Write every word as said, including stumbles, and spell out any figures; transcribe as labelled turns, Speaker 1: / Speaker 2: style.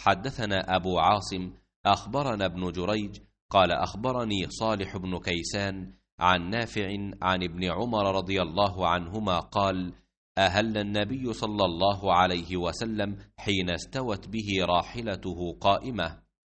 Speaker 1: حدثنا أبو عاصم أخبرنا ابن جريج قال أخبرني صالح بن كيسان عن نافع عن ابن عمر رضي الله عنهما قال: أهل النبي صلى الله عليه وسلم حين استوت به راحلته قائمة،